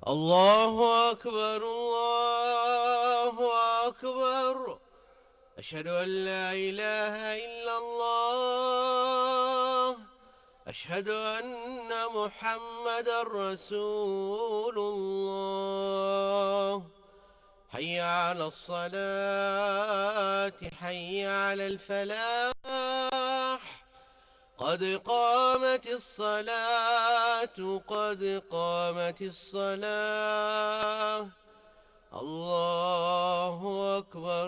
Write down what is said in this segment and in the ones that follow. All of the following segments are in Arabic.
الله أكبر الله أكبر. أشهد أن لا إله إلا الله. أشهد أن محمدا رسول الله. حي على الصلاة حي على الفلاح. قد قامت الصلاة قد قامت الصلاة. الله أكبر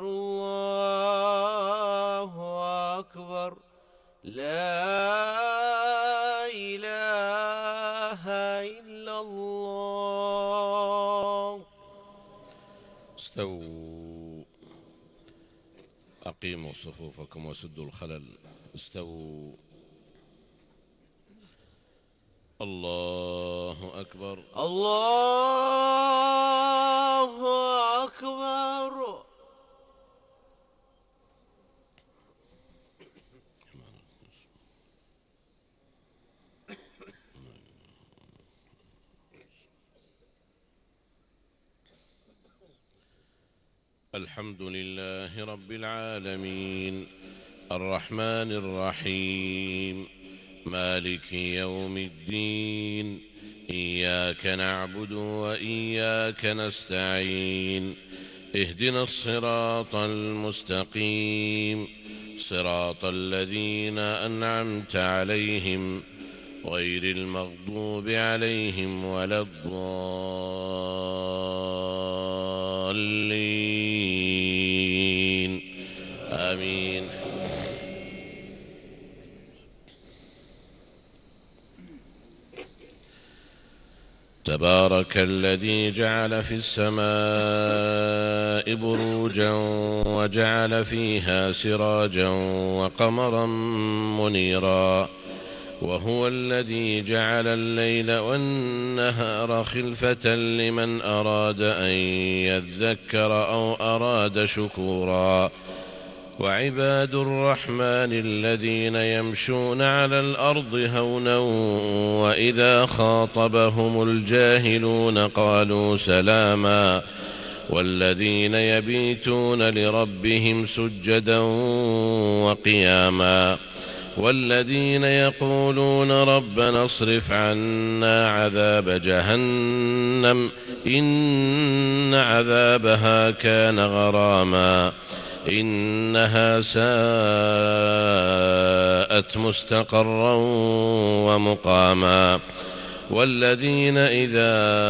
الله أكبر. لا إله إلا الله. استووا، أقيموا صفوفكم وسدوا الخلل. استووا. الله أكبر الله أكبر. الحمد لله رب العالمين الرحمن الرحيم مالك يوم الدين. إياك نعبد وإياك نستعين. اهدنا الصراط المستقيم، صراط الذين أنعمت عليهم غير المغضوب عليهم ولا الضالين. آمين. تبارك الذي جعل في السماء بروجا وجعل فيها سراجا وقمرا منيرا، وهو الذي جعل الليل والنهار خلفة لمن أراد أن يذكر أو أراد شكورا. وعباد الرحمن الذين يمشون على الأرض هونا وإذا خاطبهم الجاهلون قالوا سلاما، والذين يبيتون لربهم سجدا وقياما، والذين يقولون ربنا اصرف عنا عذاب جهنم إن عذابها كان غراما إنها ساءت مستقرا ومقاما. والذين إذا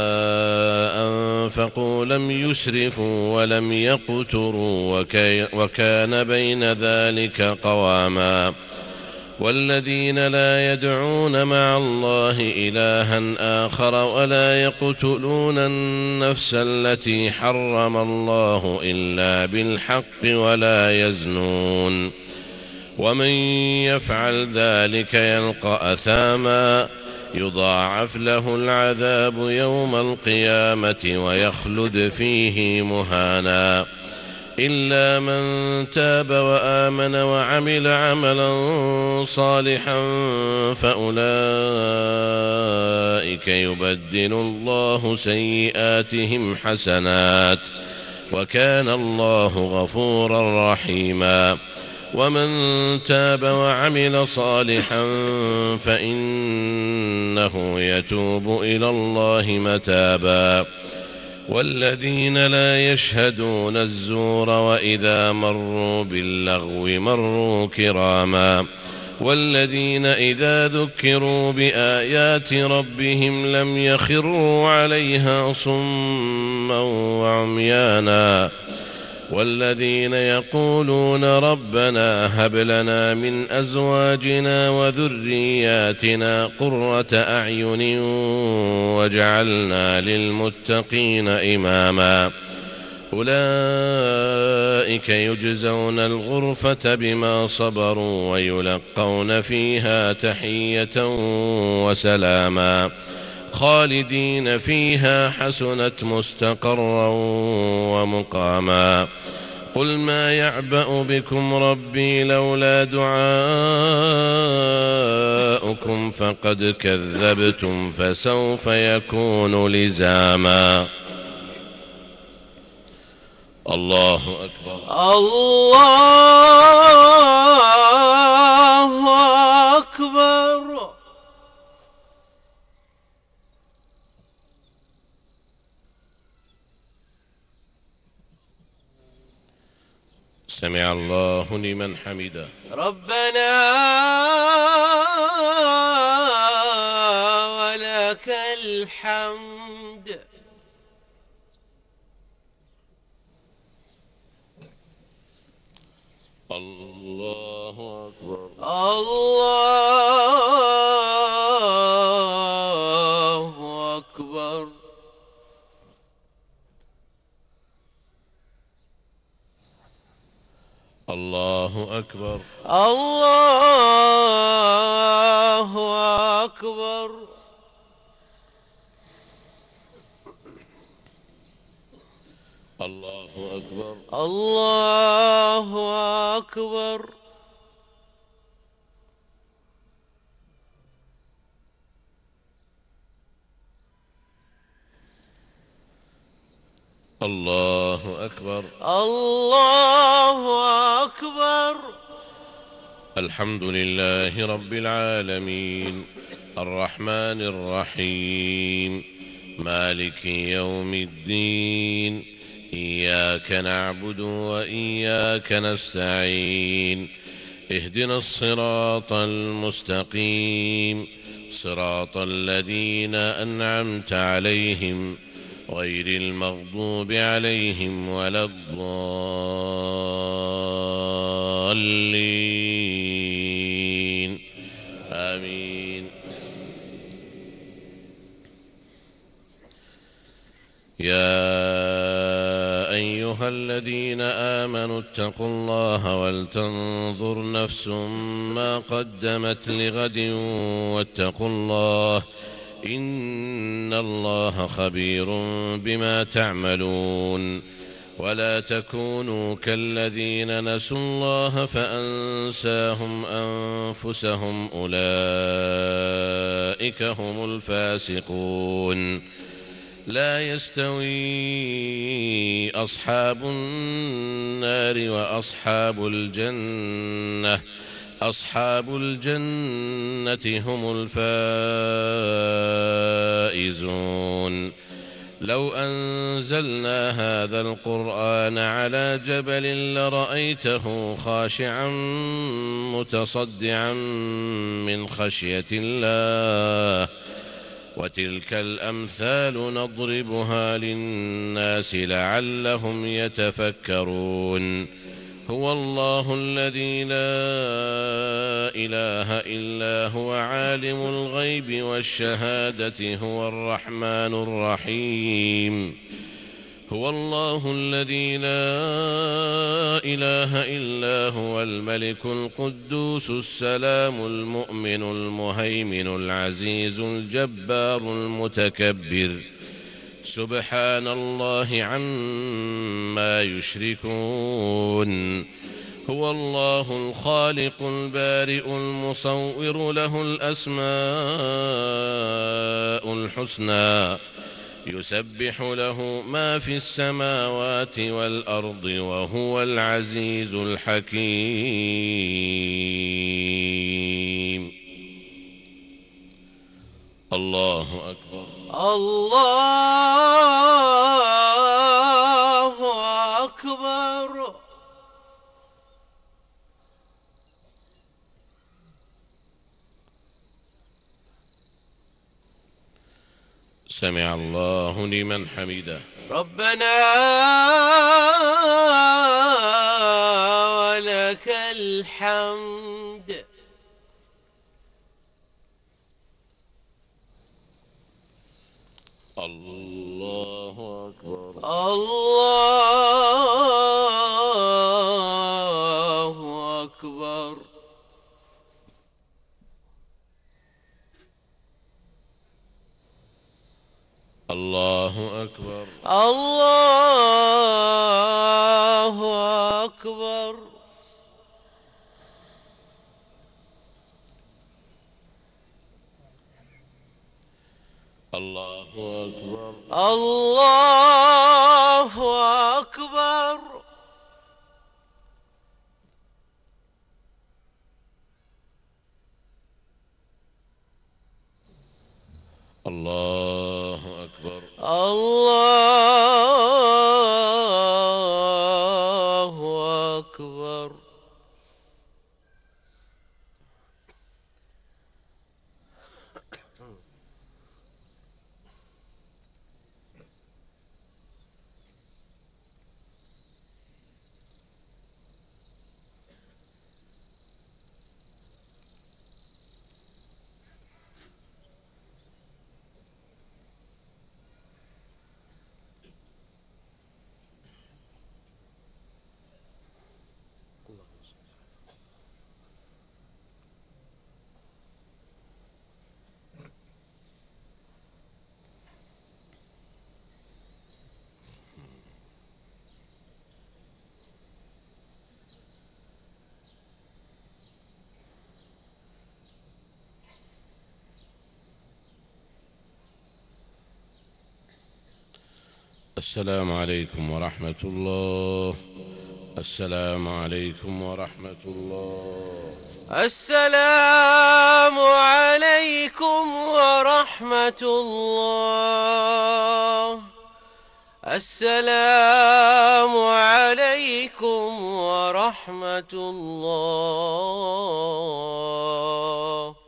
أنفقوا لم يسرفوا ولم يقتروا وكان بين ذلك قواما. والذين لا يدعون مع الله إلها آخر ولا يقتلون النفس التي حرم الله إلا بالحق ولا يزنون، ومن يفعل ذلك يلقى أثاما يضاعف له العذاب يوم القيامة ويخلد فيه مهانا، إلا من تاب وآمن وعمل عملا صالحا فأولئك يبدل الله سيئاتهم حسنات وكان الله غفورا رحيما. ومن تاب وعمل صالحا فإنه يتوب إلى الله متابا. والذين لا يشهدون الزور وإذا مروا باللغو مروا كراما. والذين إذا ذكروا بآيات ربهم لم يخروا عليها صما وعميانا. والذين يقولون ربنا هب لنا من أزواجنا وذرياتنا قرة أعين واجعلنا للمتقين إماما. أولئك يجزون الغرفة بما صبروا ويلقون فيها تحية وسلاما خالدين فيها حسنت مستقرا ومقاما. قل ما يعبأ بكم ربي لولا دعاؤكم فقد كذبتم فسوف يكون لزاما. الله أكبر. الله أكبر. سمع الله لمن حمده. ربنا ولك الحمد. الله أكبر. الله أكبر. الله أكبر. الله أكبر. الله أكبر. الله أكبر. الله أكبر. الله أكبر. الحمد لله رب العالمين الرحمن الرحيم مالك يوم الدين إياك نعبد وإياك نستعين اهدنا الصراط المستقيم صراط الذين أنعمت عليهم غير المغضوب عليهم ولا الضالين آمين. يا أيها الذين آمنوا اتقوا الله ولتنظر نفس ما قدمت لغد واتقوا الله إن الله خبير بما تعملون ولا تكونوا كالذين نسوا الله فأنساهم أنفسهم أولئك هم الفاسقون. لا يستوي أصحاب النار وأصحاب الجنة أصحاب الجنة هم الفائزون. لو أنزلنا هذا القرآن على جبل لرأيته خاشعا متصدعا من خشية الله وتلك الأمثال نضربها للناس لعلهم يتفكرون. هو الله الذي لا إله إلا هو عالم الغيب والشهادة هو الرحمن الرحيم. هو الله الذي لا إله إلا هو الملك القدوس السلام المؤمن المهيمن العزيز الجبار المتكبر سبحان الله عما يشركون. هو الله الخالق البارئ المصور له الأسماء الحسنى يسبح له ما في السماوات والأرض وهو العزيز الحكيم. الله أكبر. الله أكبر. سمع الله لمن حمده. ربنا ولك الحمد. الله أكبر. الله أكبر. الله أكبر. الله أكبر. الله أكبر. الله أكبر. الله أكبر. الله أكبر. السلام عليكم ورحمة الله. السلام عليكم ورحمة الله. السلام عليكم ورحمة الله. السلام عليكم ورحمة الله.